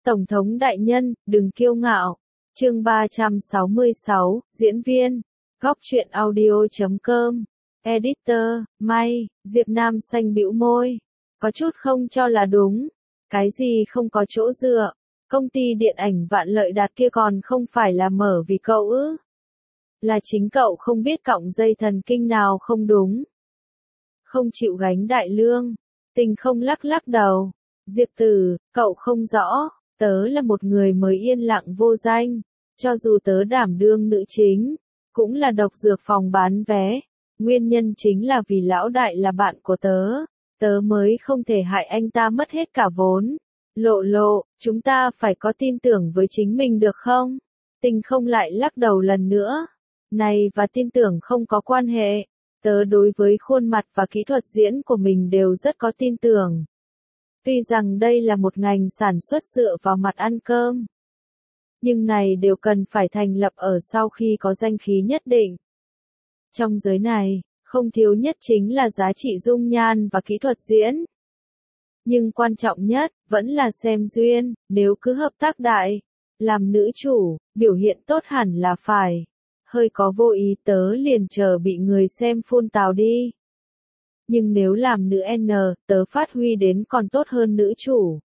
Tổng thống đại nhân, đừng kiêu ngạo. Chương 366, diễn viên. Góc truyện audio.com. Editor, May, Diệp Nam xanh bĩu môi. Có chút không cho là đúng. Cái gì không có chỗ dựa. Công ty điện ảnh Vạn Lợi Đạt kia còn không phải là mở vì cậu ư. Là chính cậu không biết cọng dây thần kinh nào không đúng. Không chịu gánh đại lương. Tình không lắc lắc đầu. Diệp Tử, cậu không rõ. Tớ là một người mới yên lặng vô danh. Cho dù tớ đảm đương nữ chính, cũng là độc dược phòng bán vé. Nguyên nhân chính là vì lão đại là bạn của tớ. Tớ mới không thể hại anh ta mất hết cả vốn. Lộ lộ, chúng ta phải có tin tưởng với chính mình được không? Tình không lại lắc đầu lần nữa. Này và tin tưởng không có quan hệ. Tớ đối với khuôn mặt và kỹ thuật diễn của mình đều rất có tin tưởng. Tuy rằng đây là một ngành sản xuất dựa vào mặt ăn cơm. Nhưng này đều cần phải thành lập ở sau khi có danh khí nhất định. Trong giới này, không thiếu nhất chính là giá trị dung nhan và kỹ thuật diễn. Nhưng quan trọng nhất, vẫn là xem duyên, nếu cứ hợp tác đại. Làm nữ chủ, biểu hiện tốt hẳn là phải. Hơi có vô ý tớ liền chờ bị người xem phun tào đi. Nhưng nếu làm nữ N, tớ phát huy đến còn tốt hơn nữ chủ.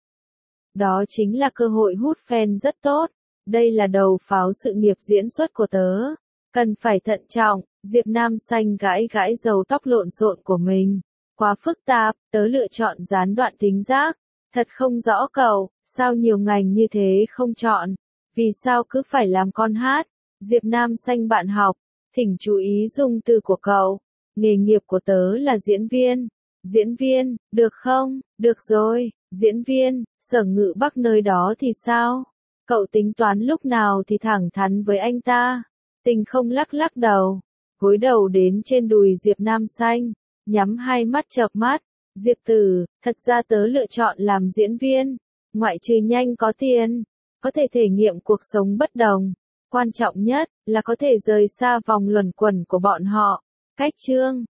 Đó chính là cơ hội hút fan rất tốt. Đây là đầu pháo sự nghiệp diễn xuất của tớ. Cần phải thận trọng. Diệp Nam xanh gãi gãi râu tóc lộn xộn của mình. Quá phức tạp, tớ lựa chọn gián đoạn thính giác. Thật không rõ cậu, sao nhiều ngành như thế không chọn? Vì sao cứ phải làm con hát? Diệp Nam xanh bạn học, thỉnh chú ý dùng từ của cậu. Nghề nghiệp của tớ là diễn viên. Diễn viên, được không? Được rồi, diễn viên, Sở Ngự Bắc nơi đó thì sao? Cậu tính toán lúc nào thì thẳng thắn với anh ta. Tình không lắc lắc đầu, gối đầu đến trên đùi Diệp Nam xanh, nhắm hai mắt chợp mắt. Diệp Tử, thật ra tớ lựa chọn làm diễn viên, ngoại trừ nhanh có tiền, có thể thể nghiệm cuộc sống bất đồng. Quan trọng nhất là có thể rời xa vòng luẩn quẩn của bọn họ. Cách chương